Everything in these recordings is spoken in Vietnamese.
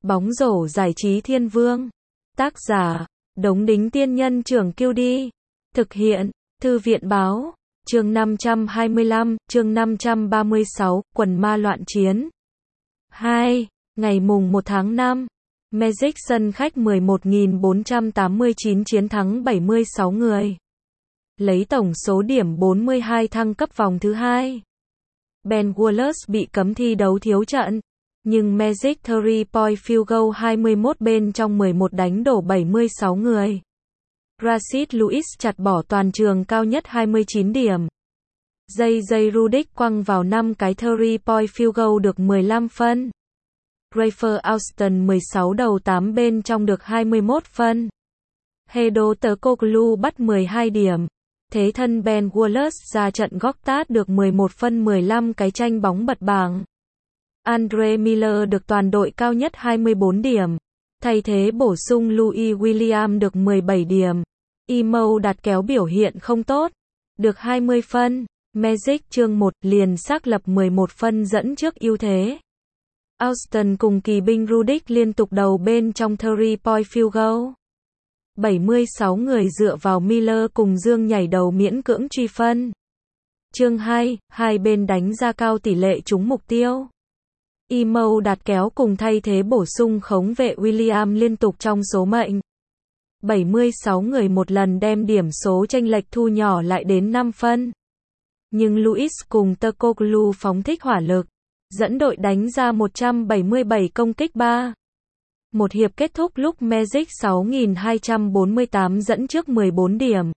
Bóng rổ giải trí thiên vương. Tác giả, Đống Đính Tiên Nhân Trưởng Kiêu Đi. Thực hiện, Thư viện Báo. Chương 525, chương 536, quần ma loạn chiến. 2. Ngày mùng 1 tháng 5. Magic sân khách 11.489 chiến thắng 76 người. Lấy tổng số điểm 42 thăng cấp vòng thứ 2. Ben Wallace bị cấm thi đấu thiếu trận. Nhưng Magic 3-point field goal 21 bên trong 11 đánh đổ 76 người. Rashid Lewis chặt bỏ toàn trường cao nhất 29 điểm. JJ Redick quăng vào 5 cái 3-point field goal được 15 phân. Rafer Alston 16 đầu 8 bên trong được 21 phân. Hedo Turkoglu bắt 12 điểm. Thế thân Ben Wallace ra trận góp tát được 11 phân 15 cái tranh bóng bật bảng. Andre Miller được toàn đội cao nhất 24 điểm. Thay thế bổ sung Louis Williams được 17 điểm. Emo đạt kéo biểu hiện không tốt. Được 20 phân. Magic chương 1 liền xác lập 11 phân dẫn trước ưu thế. Austin cùng kỳ binh Redick liên tục đầu bên trong 3-point field goal. 76 người dựa vào Miller cùng Dương nhảy đầu miễn cưỡng truy phân. Chương 2, hai bên đánh ra cao tỷ lệ trúng mục tiêu. Emo đạt kéo cùng thay thế bổ sung khống vệ William liên tục trong số mệnh. 76 người một lần đem điểm số chênh lệch thu nhỏ lại đến 5 phân. Nhưng Lewis cùng Turkoglu phóng thích hỏa lực, dẫn đội đánh ra 177 công kích 3. Một hiệp kết thúc lúc Magic 6.248 dẫn trước 14 điểm.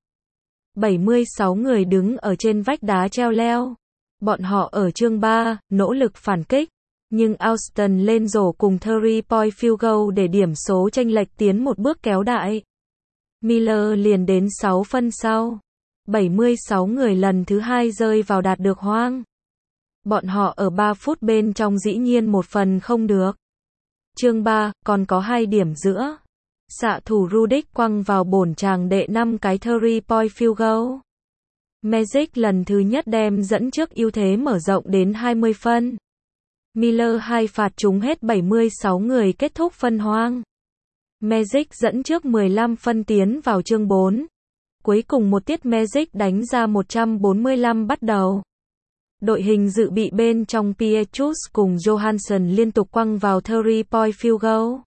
76 người đứng ở trên vách đá treo leo. Bọn họ ở chương 3, nỗ lực phản kích. Nhưng Austin lên rổ cùng 3-point field goal để điểm số chênh lệch tiến một bước kéo đại. Miller liền đến 6 phân sau. 76 người lần thứ 2 rơi vào đạt được hoang. Bọn họ ở 3 phút bên trong dĩ nhiên một phần không được. Chương 3, còn có 2 điểm giữa. Xạ thủ Redick quăng vào bổn tràng đệ 5 cái 3-point field goal. Magic lần thứ nhất đem dẫn trước ưu thế mở rộng đến 20 phân. Miller 2 phạt trúng hết 76 người kết thúc phân hoang. Magic dẫn trước 15 phân tiến vào chương 4. Cuối cùng một tiết Magic đánh ra 145 bắt đầu. Đội hình dự bị bên trong Pietrus cùng Johansson liên tục quăng vào 3-point field goal.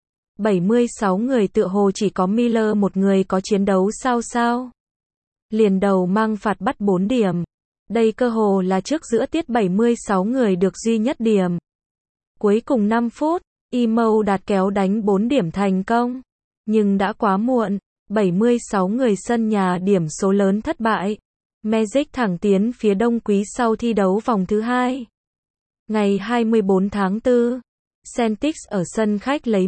76 người tựa hồ chỉ có Miller một người có chiến đấu sao. Liền đầu mang phạt bắt 4 điểm. Đây cơ hồ là trước giữa tiết 76 người được duy nhất điểm. Cuối cùng 5 phút, Emo đạt kéo đánh 4 điểm thành công. Nhưng đã quá muộn, 76 người sân nhà điểm số lớn thất bại. Magic thẳng tiến phía đông quý sau thi đấu vòng thứ 2. Ngày 24 tháng 4, Celtics ở sân khách lấy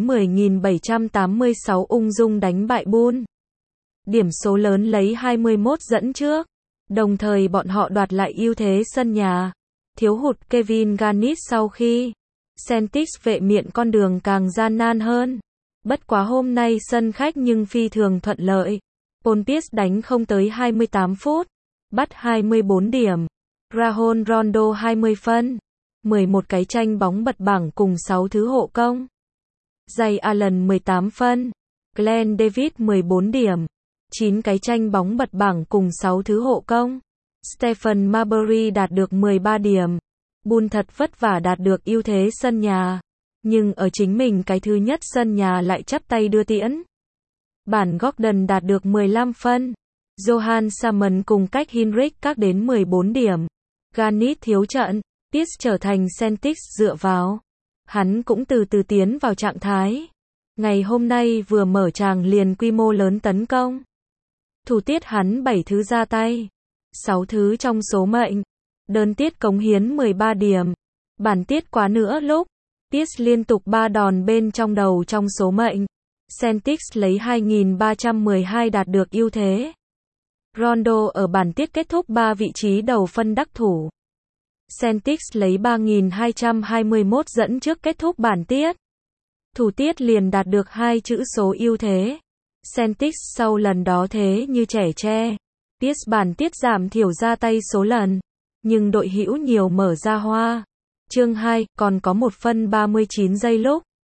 10.786 ung dung đánh bại Bulls. Điểm số lớn lấy 21 dẫn trước. Đồng thời bọn họ đoạt lại ưu thế sân nhà. Thiếu hụt Kevin Garnett sau khi Celtics vệ miện con đường càng gian nan hơn. Bất quá hôm nay sân khách nhưng phi thường thuận lợi. Paul Pierce đánh không tới 28 phút. Bắt 24 điểm. Rajon Rondo 20 phân. 11 cái tranh bóng bật bảng cùng 6 thứ hộ công. Ray Allen 18 phân. Glenn Davis 14 điểm. 9 cái tranh bóng bật bảng cùng 6 thứ hộ công. Stephen Marbury đạt được 13 điểm. Bulls thật vất vả đạt được ưu thế sân nhà. Nhưng ở chính mình cái thứ nhất sân nhà lại chắp tay đưa tiễn. Bản Gordon đạt được 15 phân. Johan Salmon cùng cách Hinrich các đến 14 điểm. Garnett thiếu trận. Pierce trở thành Celtics dựa vào. Hắn cũng từ từ tiến vào trạng thái. Ngày hôm nay vừa mở tràng liền quy mô lớn tấn công. Thủ tiết hắn 7 thứ ra tay. 6 thứ trong số mệnh. Đơn tiết cống hiến 13 điểm. Bản tiết quá nữa lúc. Pierce liên tục 3 đòn bên trong đầu trong số mệnh. Celtics lấy 2.312 đạt được ưu thế. Rondo ở bản tiết kết thúc 3 vị trí đầu phân đắc thủ. Celtics lấy 3.221 dẫn trước kết thúc bản tiết. Thủ tiết liền đạt được 2 chữ số ưu thế. Celtics sau lần đó thế như trẻ tre. Pierce bản tiết giảm thiểu ra tay số lần. Nhưng đội hữu nhiều mở ra hoa. Chương 2, còn có 1 phân 39 giây lúc.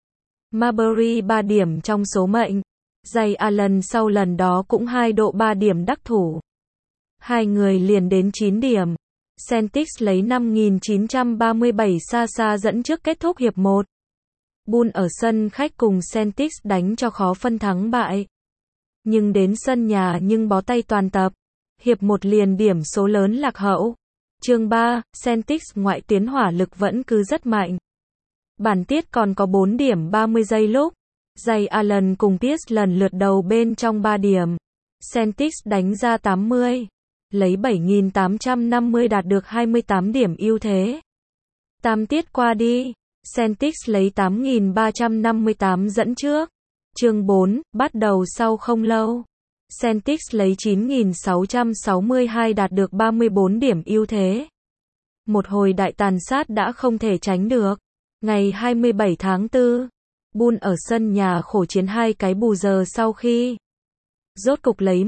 Marbury 3 điểm trong số mệnh. Jay Allen sau lần đó cũng 2 độ 3 điểm đắc thủ. Hai người liền đến 9 điểm. Celtics lấy 5.937 xa dẫn trước kết thúc hiệp 1. Bulls ở sân khách cùng Celtics đánh cho khó phân thắng bại. Nhưng đến sân nhà nhưng bó tay toàn tập. Hiệp 1 liền điểm số lớn lạc hậu. Chương 3, Celtics ngoại tuyến hỏa lực vẫn cứ rất mạnh. Bản tiết còn có 4 điểm 30 giây lúc. Jay Allen cùng Pierce lần lượt đầu bên trong 3 điểm. Celtics đánh ra 80. Lấy 7.850 đạt được 28 điểm ưu thế. Tam tiết qua đi. Celtics lấy 8.358 dẫn trước. Chương 4, bắt đầu sau không lâu. Celtics lấy 9.662 đạt được 34 điểm ưu thế. Một hồi đại tàn sát đã không thể tránh được. Ngày 27 tháng 4, Bulls ở sân nhà khổ chiến 2 cái bù giờ sau khi rốt cục lấy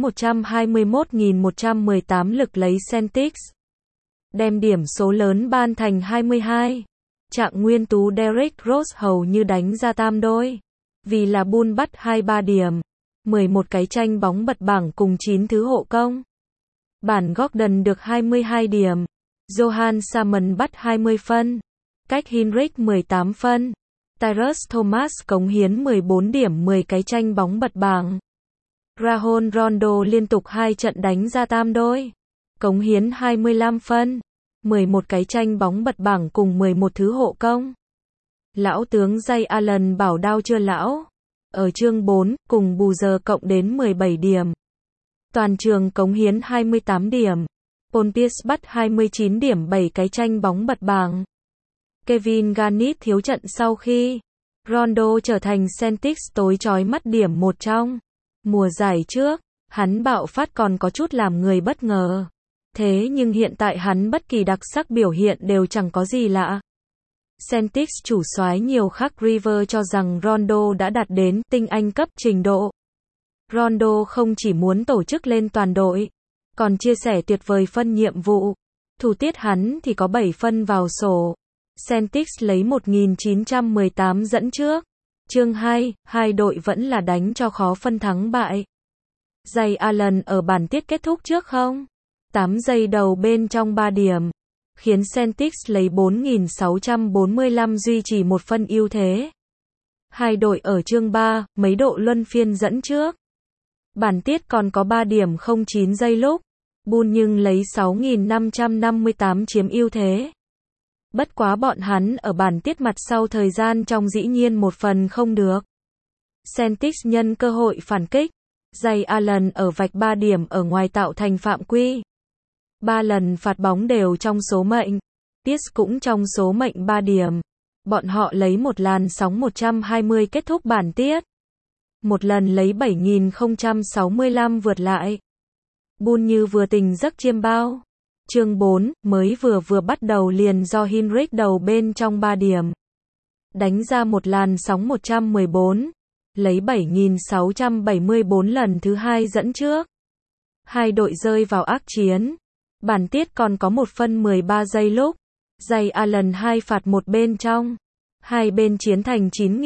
121.118 lực lấy Celtics. Đem điểm số lớn ban thành 22. Trạng nguyên tú Derrick Rose hầu như đánh ra tam đôi. Vì là Bulls bắt 23 điểm. 11 cái tranh bóng bật bảng cùng 9 thứ hộ công. Bản Gordon được 22 điểm. Johan Salmon bắt 20 phân. Cách Hinrich 18 phân. Tyrus Thomas cống hiến 14 điểm 10 cái tranh bóng bật bảng. Rajon Rondo liên tục 2 trận đánh ra tam đôi. Cống hiến 25 phân. 11 cái tranh bóng bật bảng cùng 11 thứ hộ công. Lão tướng Jay Allen bảo đau chưa lão. Ở chương 4, cùng bù giờ cộng đến 17 điểm. Toàn trường cống hiến 28 điểm. Paul Pierce bắt 29 điểm 7 cái tranh bóng bật bảng. Kevin Garnett thiếu trận sau khi Rondo trở thành Celtics tối chói mắt điểm một trong. Mùa giải trước, hắn bạo phát còn có chút làm người bất ngờ. Thế nhưng hiện tại hắn bất kỳ đặc sắc biểu hiện đều chẳng có gì lạ. Celtics chủ soái nhiều khắc River cho rằng Rondo đã đạt đến tinh anh cấp trình độ. Rondo không chỉ muốn tổ chức lên toàn đội, còn chia sẻ tuyệt vời phân nhiệm vụ. Thủ tiết hắn thì có 7 phân vào sổ. Celtics lấy 1.918 dẫn trước. Chương 2, hai đội vẫn là đánh cho khó phân thắng bại. Jay Allen ở bản tiết kết thúc trước không? 8 giây đầu bên trong 3 điểm. Khiến Celtics lấy 4.645 duy trì một phân ưu thế. Hai đội ở chương 3, mấy độ luân phiên dẫn trước. Bản tiết còn có 3 điểm 09 giây lúc. Bulls nhưng lấy 6.558 chiếm ưu thế. Bất quá bọn hắn ở bản tiết mặt sau thời gian trong dĩ nhiên một phần không được. Celtics nhân cơ hội phản kích. Jay Allen ở vạch 3 điểm ở ngoài tạo thành phạm quy. 3 lần phạt bóng đều trong số mệnh. Pierce cũng trong số mệnh 3 điểm. Bọn họ lấy một làn sóng 120 kết thúc bản tiết. Một lần lấy 7.065 vượt lại. Bulls như vừa tỉnh giấc chiêm bao. Chương 4, mới vừa bắt đầu liền do Hinrich đầu bên trong 3 điểm. Đánh ra một làn sóng 114. Lấy 7.674 lần thứ 2 dẫn trước. Hai đội rơi vào ác chiến. Bản tiết còn có 1 phân 13 giây lúc. Jay Allen 2 phạt một bên trong. Hai bên chiến thành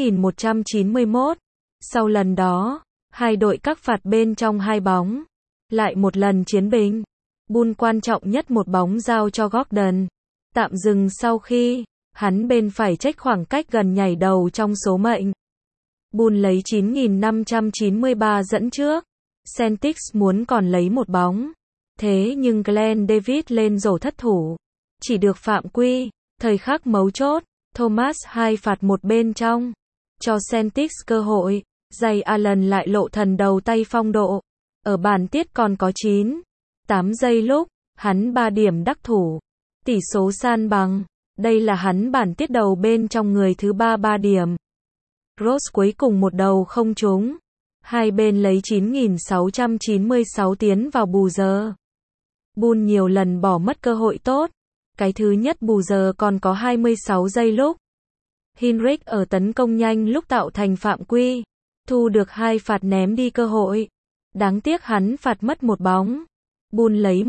9.191. Sau lần đó, hai đội các phạt bên trong 2 bóng. Lại một lần chiến bình. Bulls quan trọng nhất một bóng giao cho Gordon. Tạm dừng sau khi hắn bên phải check khoảng cách gần nhảy đầu trong số mệnh. Bulls lấy 9.593 dẫn trước. Celtics muốn còn lấy một bóng. Thế nhưng Glenn Davis lên rổ thất thủ. Chỉ được phạm quy. Thời khắc mấu chốt, Thomas 2 phạt một bên trong. Cho Celtics cơ hội. Jay Allen lại lộ thần đầu tay phong độ. Ở bản tiết còn có 8 giây lúc, hắn 3 điểm đắc thủ. Tỷ số san bằng. Đây là hắn bản tiết đầu bên trong người thứ 3 điểm. Rose cuối cùng một đầu không trúng. Hai bên lấy 9.696 tiến vào bù giờ. Bulls nhiều lần bỏ mất cơ hội tốt. Cái thứ nhất bù giờ còn có 26 giây lúc. Hinrich ở tấn công nhanh lúc tạo thành phạm quy. Thu được 2 phạt ném đi cơ hội. Đáng tiếc hắn phạt mất một bóng. Bulls lấy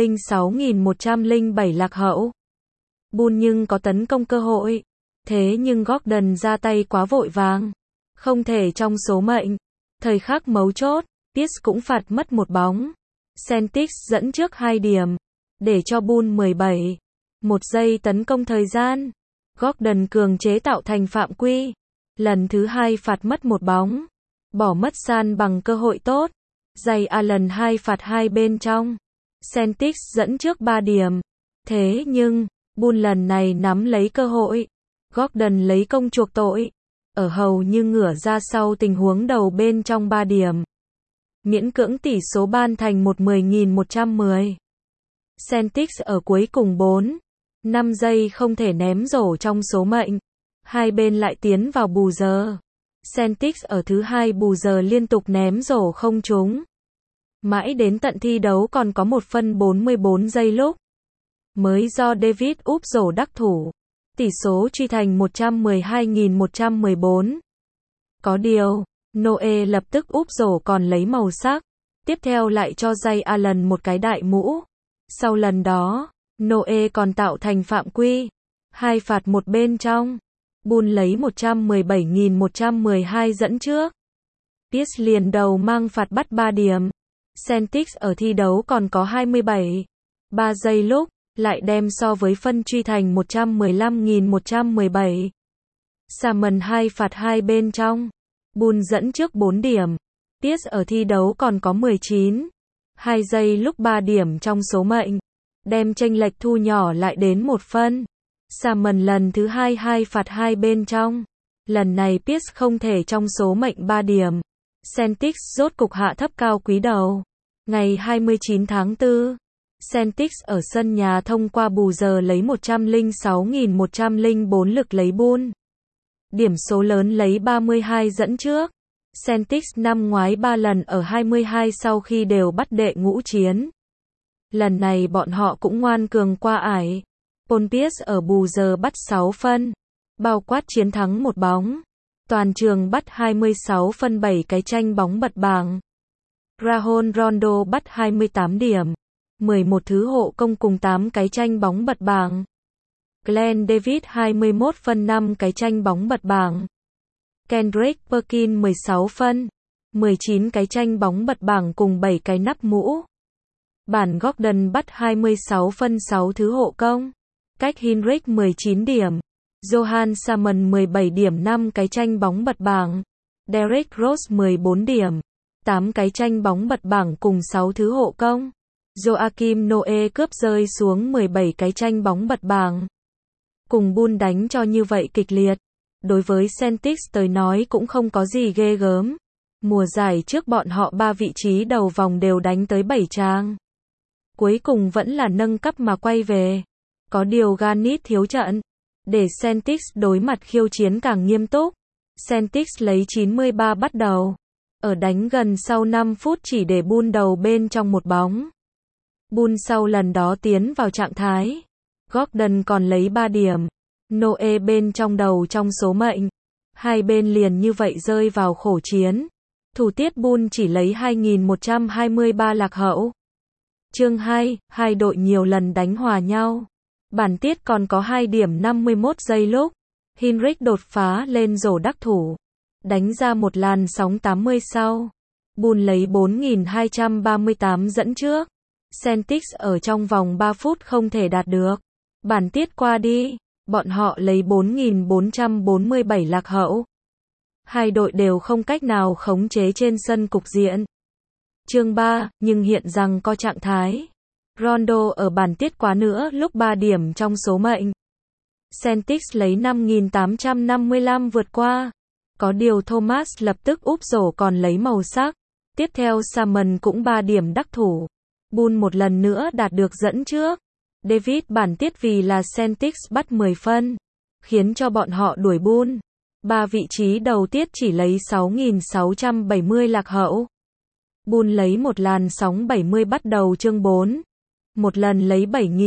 106.107 lạc hậu. Bulls nhưng có tấn công cơ hội. Thế nhưng Gordon ra tay quá vội vàng. Không thể trong số mệnh. Thời khắc mấu chốt, Pierce cũng phạt mất một bóng. Celtics dẫn trước 2 điểm. Để cho Bulls 17. 1 giây tấn công thời gian. Gordon cường chế tạo thành phạm quy. Lần thứ 2 phạt mất một bóng. Bỏ mất san bằng cơ hội tốt. Ray Allen 2 phạt 2 bên trong. Celtics dẫn trước 3 điểm. Thế nhưng, Bulls lần này nắm lấy cơ hội. Gordon lấy công chuộc tội. Ở hầu như ngửa ra sau tình huống đầu bên trong 3 điểm. Miễn cưỡng tỷ số ban thành 10.110. Celtics ở cuối cùng 4. 5 giây không thể ném rổ trong số mệnh. Hai bên lại tiến vào bù giờ. Celtics ở thứ 2 bù giờ liên tục ném rổ không trúng. Mãi đến tận thi đấu còn có 1 phân 44 giây lúc. Mới do David úp rổ đắc thủ. Tỷ số truy thành 112.114. Có điều, Noe lập tức úp rổ còn lấy màu sắc. Tiếp theo lại cho Ray Allen một cái đại mũ. Sau lần đó, Noe còn tạo thành phạm quy. 2 phạt một bên trong. Bulls lấy 117.112 dẫn trước. Pierce liền đầu mang phạt bắt 3 điểm. Celtics ở thi đấu còn có 27. 3 giây lúc, lại đem so với phân truy thành 115.117. Salmon 2 phạt 2 bên trong. Bulls dẫn trước 4 điểm. Pierce ở thi đấu còn có 19. 2 giây lúc 3 điểm trong số mệnh. Đem chênh lệch thu nhỏ lại đến 1 phân. Salmon lần thứ 2 phạt 2 bên trong. Lần này Pierce không thể trong số mệnh 3 điểm. Celtics rốt cục hạ thấp cao quý đầu. Ngày 29 tháng 4, Celtics ở sân nhà thông qua bù giờ lấy 106.104 lực lấy Bulls. Điểm số lớn lấy 32 dẫn trước. Celtics năm ngoái 3 lần ở 22 sau khi đều bắt đệ ngũ chiến. Lần này bọn họ cũng ngoan cường qua ải. Paul Pierce ở bù giờ bắt 6 phân. Bao quát chiến thắng 1 bóng. Toàn trường bắt 26 phân 7 cái tranh bóng bật bảng. Rajon Rondo bắt 28 điểm. 11 thứ hộ công cùng 8 cái tranh bóng bật bảng. Glenn Davis 21 phân 5 cái tranh bóng bật bảng. Kendrick Perkins 16 phân. 19 cái tranh bóng bật bảng cùng 7 cái nắp mũ. Bản Gordon bắt 26 phân 6 thứ hộ công. Cách Hinrich 19 điểm. Johan Salmon 17 điểm 5 cái tranh bóng bật bảng. Derrick Rose 14 điểm. 8 cái tranh bóng bật bảng cùng 6 thứ hộ công. Joakim Noe cướp rơi xuống 17 cái tranh bóng bật bảng. Cùng Bulls đánh cho như vậy kịch liệt. Đối với Celtics tới nói cũng không có gì ghê gớm. Mùa giải trước bọn họ 3 vị trí đầu vòng đều đánh tới 7 trang. Cuối cùng vẫn là nâng cấp mà quay về. Có điều Garnett thiếu trận. Để Celtics đối mặt khiêu chiến càng nghiêm túc. Celtics lấy 93 bắt đầu. Ở đánh gần sau 5 phút chỉ để Bulls đầu bên trong một bóng. Bulls sau lần đó tiến vào trạng thái. Gordon còn lấy 3 điểm. Noe bên trong đầu trong số mệnh. Hai bên liền như vậy rơi vào khổ chiến. Thủ tiết Bulls chỉ lấy 2.123 lạc hậu. Chương 2, hai đội nhiều lần đánh hòa nhau. Bản tiết còn có 2 điểm 51 giây lúc. Hinrich đột phá lên rổ đắc thủ. Đánh ra một làn sóng 80 sau. Bulls lấy 4.238 dẫn trước. Celtics ở trong vòng 3 phút không thể đạt được. Bản tiết qua đi, bọn họ lấy 4.447 lạc hậu. Hai đội đều không cách nào khống chế trên sân cục diện. Chương 3, nhưng hiện rằng có trạng thái. Rondo ở bản tiết quá nữa lúc 3 điểm trong số mệnh. Celtics lấy 5.855 vượt qua. Có điều Thomas lập tức úp rổ còn lấy màu sắc. Tiếp theo Salmon cũng 3 điểm đắc thủ. Bulls một lần nữa đạt được dẫn trước. David bản tiết vì là Celtics bắt 10 phân. Khiến cho bọn họ đuổi Bulls. 3 vị trí đầu tiết chỉ lấy 6.670 lạc hậu. Bulls lấy một làn sóng 70 bắt đầu chương 4. Một lần lấy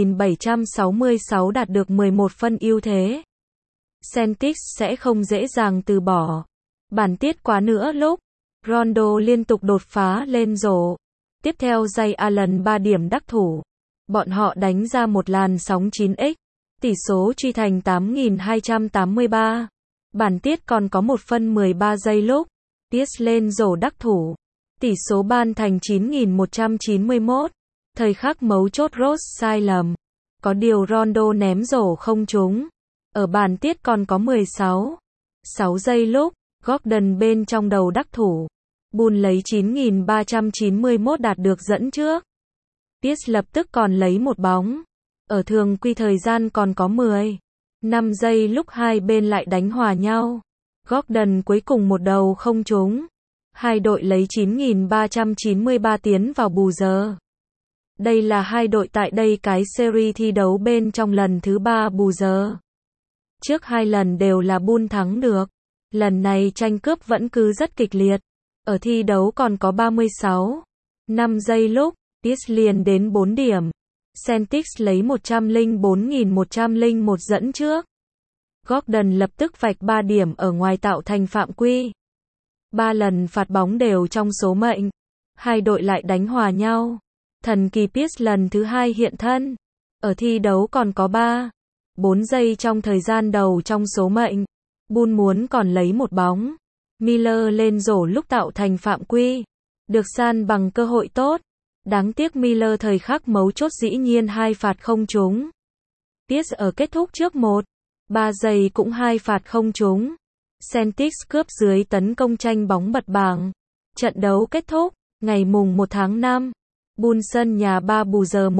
7.766 đạt được 11 phân ưu thế. Celtics sẽ không dễ dàng từ bỏ. Bản tiết quá nữa lúc. Rondo liên tục đột phá lên rổ. Tiếp theo Ray Allen 3 điểm đắc thủ. Bọn họ đánh ra một làn sóng 9x. Tỷ số truy thành 8.283. Bản tiết còn có 1 phân 13 giây lúc Pierce lên rổ đắc thủ. Tỷ số ban thành 9191. Thời khắc mấu chốt Rose sai lầm. Có điều Rondo ném rổ không trúng. Ở bản tiết còn có 6 giây lúc Gordon bên trong đầu đắc thủ. Bulls lấy 9391 đạt được dẫn trước. Pierce lập tức còn lấy một bóng. Ở thường quy thời gian còn có 5 giây lúc hai bên lại đánh hòa nhau. Gordon cuối cùng một đầu không trúng. Hai đội lấy 9393 tiến vào bù giờ. Đây là hai đội tại đây cái series thi đấu bên trong lần thứ 3 bù giờ. Trước 2 lần đều là Bulls thắng được. Lần này tranh cướp vẫn cứ rất kịch liệt. Ở thi đấu còn có 5 giây lúc Pierce liền đến 4 điểm. Celtics lấy 104.101 dẫn trước. Gordon lập tức vạch 3 điểm ở ngoài tạo thành phạm quy. 3 lần phạt bóng đều trong số mệnh. Hai đội lại đánh hòa nhau. Thần kỳ Pierce lần thứ 2 hiện thân. Ở thi đấu còn có 4 giây trong thời gian đầu trong số mệnh. Bulls muốn còn lấy một bóng. Miller lên rổ lúc tạo thành phạm quy. Được san bằng cơ hội tốt. Đáng tiếc Miller thời khắc mấu chốt dĩ nhiên 2 phạt không trúng. Pierce ở kết thúc trước 3 giây cũng 2 phạt không trúng. Celtics cướp dưới tấn công tranh bóng bật bảng. Trận đấu kết thúc ngày mùng 1 tháng 5. Bulls sân nhà 3 bù giờ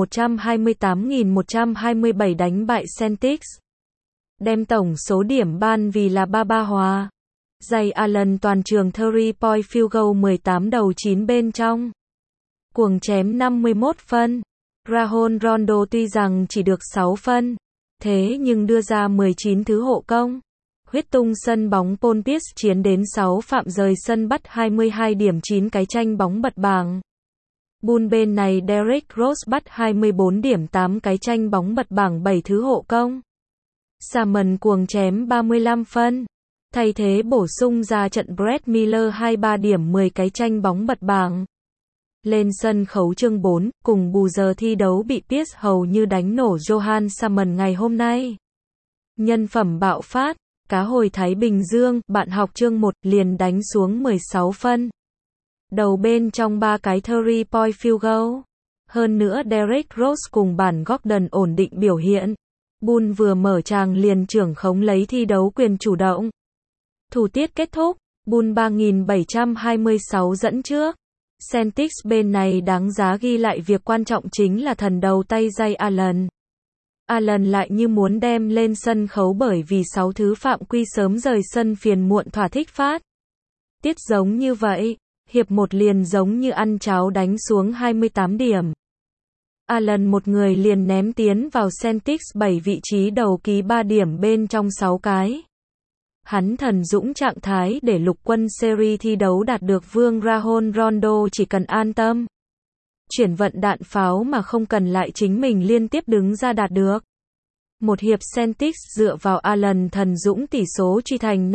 128.127 đánh bại Celtics. Đem tổng số điểm ban vì là 3-3 hòa. Ray Allen toàn trường 3-point field goal 18 đầu 9 bên trong. Cuồng chém 51 phân. Rajon Rondo tuy rằng chỉ được 6 phân, thế nhưng đưa ra 19 thứ hộ công. Huyết tung sân bóng Paul Pierce chiến đến 6 phạm rời sân bắt 22 điểm 9 cái tranh bóng bật bảng. Bulls bên này Derrick Rose bắt 24 điểm 8 cái tranh bóng bật bảng 7 thứ hộ công. Salmon cuồng chém 35 phân. Thay thế bổ sung ra trận Brett Miller 23 điểm 10 cái tranh bóng bật bảng. Lên sân khấu chương 4, cùng bù giờ thi đấu bị Pierce hầu như đánh nổ Johan Salmon ngày hôm nay. Nhân phẩm bạo phát, cá hồi Thái Bình Dương, bạn học chương 1 liền đánh xuống 16 phân. Đầu bên trong 3 cái 3-point field goal. Hơn nữa Derrick Rose cùng bản Gordon ổn định biểu hiện. Bulls vừa mở tràng liền trưởng khống lấy thi đấu quyền chủ động. Thủ tiết kết thúc, Bulls 3.726 dẫn trước. Celtics bên này đáng giá ghi lại việc quan trọng chính là thần đầu tay Ray Allen. Allen lại như muốn đem lên sân khấu bởi vì 6 thứ phạm quy sớm rời sân phiền muộn thỏa thích phát. Tiết giống như vậy, hiệp 1 liền giống như ăn cháo đánh xuống 28 điểm. Allen một người liền ném tiến vào Celtics 7 vị trí đầu ký 3 điểm bên trong 6 cái. Hắn thần dũng trạng thái để lục quân series thi đấu đạt được vương Rajon Rondo chỉ cần an tâm. Chuyển vận đạn pháo mà không cần lại chính mình liên tiếp đứng ra đạt được. Một hiệp Celtics dựa vào Allen thần dũng tỷ số truy thành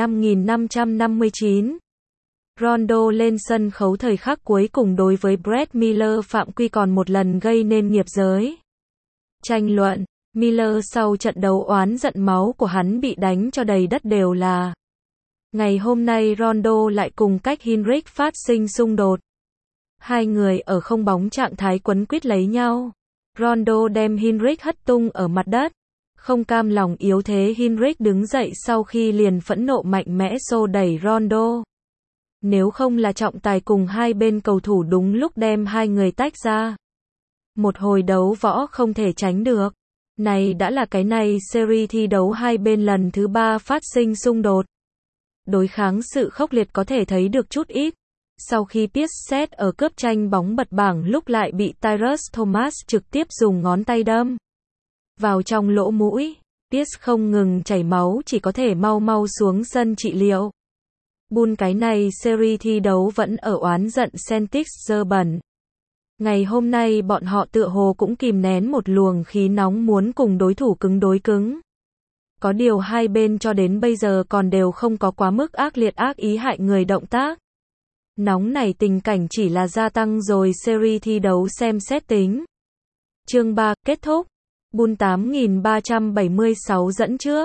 5.559. Rondo lên sân khấu thời khắc cuối cùng đối với Brett Miller phạm quy còn một lần gây nên nghiệp giới tranh luận. Miller sau trận đấu oán giận máu của hắn bị đánh cho đầy đất đều là. Ngày hôm nay Rondo lại cùng cách Hinrich phát sinh xung đột. Hai người ở không bóng trạng thái quấn quýt lấy nhau. Rondo đem Hinrich hất tung ở mặt đất. Không cam lòng yếu thế Hinrich đứng dậy sau khi liền phẫn nộ mạnh mẽ xô đẩy Rondo. Nếu không là trọng tài cùng hai bên cầu thủ đúng lúc đem hai người tách ra. Một hồi đấu võ không thể tránh được. Này đã là cái này series thi đấu hai bên lần thứ 3 phát sinh xung đột. Đối kháng sự khốc liệt có thể thấy được chút ít. Sau khi Pierce set ở cướp tranh bóng bật bảng lúc lại bị Tyrus Thomas trực tiếp dùng ngón tay đâm vào trong lỗ mũi. Pierce không ngừng chảy máu chỉ có thể mau xuống sân trị liệu. Bulls cái này series thi đấu vẫn ở oán giận Celtics dơ bẩn. Ngày hôm nay bọn họ tựa hồ cũng kìm nén một luồng khí nóng muốn cùng đối thủ cứng đối cứng. Có điều hai bên cho đến bây giờ còn đều không có quá mức ác liệt ác ý hại người động tác. Nóng này tình cảnh chỉ là gia tăng rồi series thi đấu xem xét tính. Chương 3 kết thúc. Bulls 8.376 dẫn trước.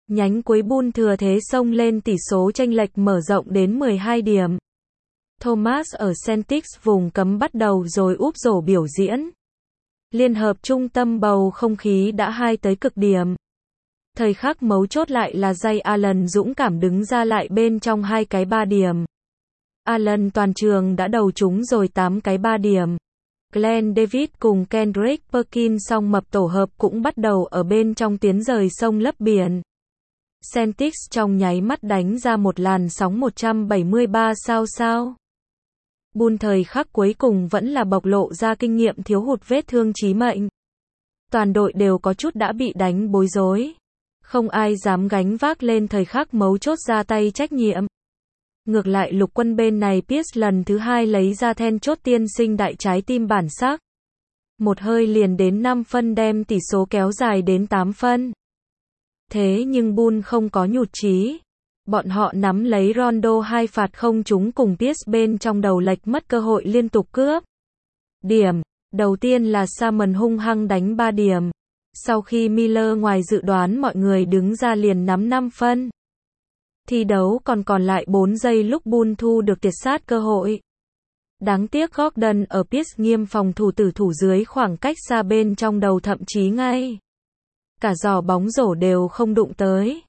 Nhánh cuối Bull thừa thế xông lên, tỷ số chênh lệch mở rộng đến 12 điểm. Thomas ở Celtics vùng cấm bắt đầu rồi úp rổ biểu diễn. Liên hợp trung tâm bầu không khí đã hai tới cực điểm. Thời khắc mấu chốt lại là Ray Allen dũng cảm đứng ra lại bên trong 2 cái 3 điểm. Allen toàn trường đã đầu trúng rồi 8 cái 3 điểm. Glenn Davis cùng Kendrick Perkins song mập tổ hợp cũng bắt đầu ở bên trong tiến rời sông lấp biển. Celtics trong nháy mắt đánh ra một làn sóng 173 sao. Bull thời khắc cuối cùng vẫn là bộc lộ ra kinh nghiệm thiếu hụt, vết thương chí mệnh. Toàn đội đều có chút đã bị đánh bối rối. Không ai dám gánh vác lên thời khắc mấu chốt ra tay trách nhiệm. Ngược lại lục quân bên này Pierce lần thứ 2 lấy ra then chốt tiên sinh đại trái tim bản sắc. Một hơi liền đến 5 phân đem tỷ số kéo dài đến 8 phân. Thế nhưng Bull không có nhụt chí. Bọn họ nắm lấy Rondo 2 phạt không trúng cùng Pierce bên trong đầu lệch mất cơ hội liên tục cướp điểm. Đầu tiên là Salmon hung hăng đánh 3 điểm. Sau khi Miller ngoài dự đoán mọi người đứng ra liền nắm 5 phân. Thi đấu còn lại 4 giây lúc Bull thu được tiệt sát cơ hội. Đáng tiếc Gordon ở Pierce nghiêm phòng thủ tử thủ dưới khoảng cách xa bên trong đầu, thậm chí ngay cả giỏ bóng rổ đều không đụng tới.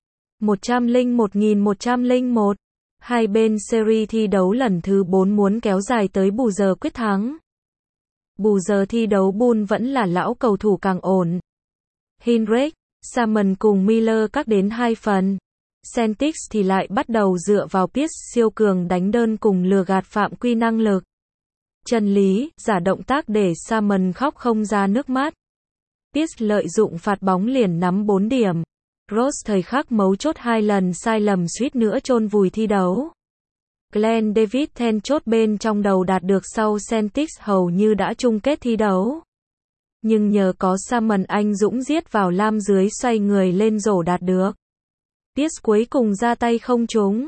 101.101. Hai bên series thi đấu lần thứ 4 muốn kéo dài tới bù giờ quyết thắng. Bù giờ thi đấu Bull vẫn là lão cầu thủ càng ổn. Hinrich, Salmon cùng Miller các đến 2 phần. Celtics thì lại bắt đầu dựa vào Pierce siêu cường đánh đơn cùng lừa gạt phạm quy năng lực. Chân lý, giả động tác để Salmon khóc không ra nước mắt. Pierce lợi dụng phạt bóng liền nắm 4 điểm. Rose thời khắc mấu chốt 2 lần sai lầm suýt nữa chôn vùi thi đấu. Glenn Davis then chốt bên trong đầu đạt được sau Celtics hầu như đã chung kết thi đấu. Nhưng nhờ có Salmon anh dũng giết vào lam dưới xoay người lên rổ đạt được. Pierce cuối cùng ra tay không trúng.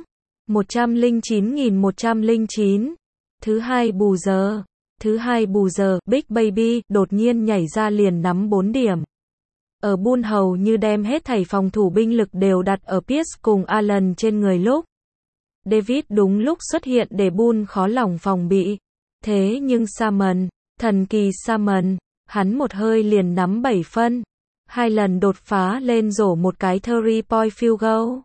109.109. Thứ hai bù giờ, Big Baby đột nhiên nhảy ra liền nắm 4 điểm. Ở Bull hầu như đem hết thảy phòng thủ binh lực đều đặt ở Pierce cùng Allen trên người lúc. David đúng lúc xuất hiện để Bull khó lòng phòng bị. Thế nhưng Salmon, thần kỳ Salmon, hắn một hơi liền nắm 7 phân. 2 lần đột phá lên rổ một cái 3-point field goal.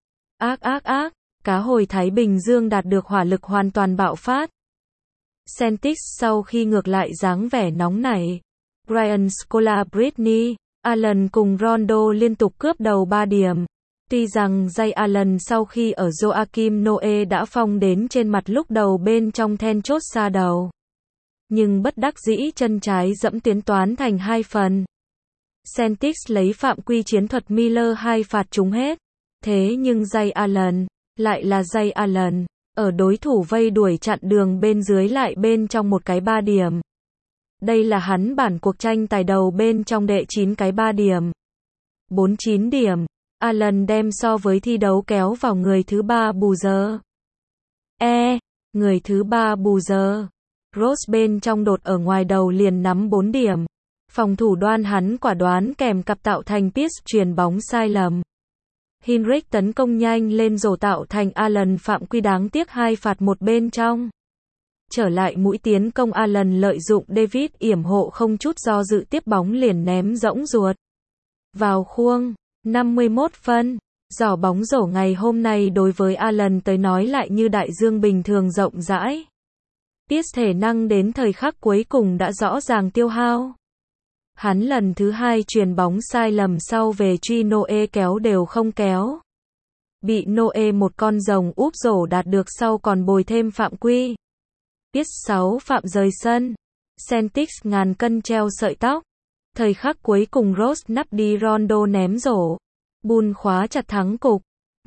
Cá hồi Thái Bình Dương đạt được hỏa lực hoàn toàn bạo phát. Celtics sau khi ngược lại dáng vẻ nóng nảy. Brian Scola, Britney, Allen cùng Rondo liên tục cướp đầu 3 điểm. Tuy rằng Ray Allen sau khi ở Joakim Noah đã phong đến trên mặt lúc đầu bên trong then chốt xa đầu. Nhưng bất đắc dĩ chân trái dẫm tuyến toán thành 2 phần. Celtics lấy phạm quy chiến thuật Miller 2 phạt trúng hết. Thế nhưng Ray Allen, lại là Ray Allen, ở đối thủ vây đuổi chặn đường bên dưới lại bên trong một cái 3 điểm. Đây là hắn bản cuộc tranh tài đầu bên trong đệ 9 cái 3 điểm. 49 điểm. Allen đem so với thi đấu kéo vào người thứ 3 bù giờ. Người thứ 3 bù giờ. Rose bên trong đột ở ngoài đầu liền nắm 4 điểm. Phòng thủ đoan hắn quả đoán kèm cặp tạo thành Pierce chuyền bóng sai lầm. Hinrich tấn công nhanh lên rổ tạo thành Allen phạm quy đáng tiếc 2 phạt một bên trong. Trở lại mũi tiến công Allen lợi dụng David yểm hộ không chút do dự tiếp bóng liền ném rỗng ruột. Vào khuôn, 51 phân. Giỏ bóng rổ ngày hôm nay đối với Allen tới nói lại như đại dương bình thường rộng rãi. Pierce thể năng đến thời khắc cuối cùng đã rõ ràng tiêu hao. Hắn lần thứ 2 chuyền bóng sai lầm sau về truy Noah kéo đều không kéo. Bị Noah một con rồng úp rổ đạt được sau còn bồi thêm phạm quy. Pierce 6 phạm rời sân. Celtics ngàn cân treo sợi tóc. Thời khắc cuối cùng Rose nắp đi Rondo ném rổ. Bull khóa chặt thắng cục.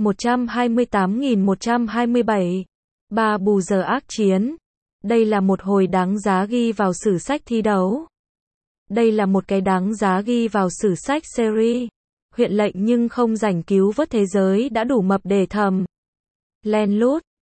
128.127. 3 bù giờ ác chiến. Đây là một hồi đáng giá ghi vào sử sách thi đấu. Đây là một cái đáng giá ghi vào sử sách series. Huyện lệnh nhưng không giành cứu vớt thế giới đã đủ mập để thầm. Len lút.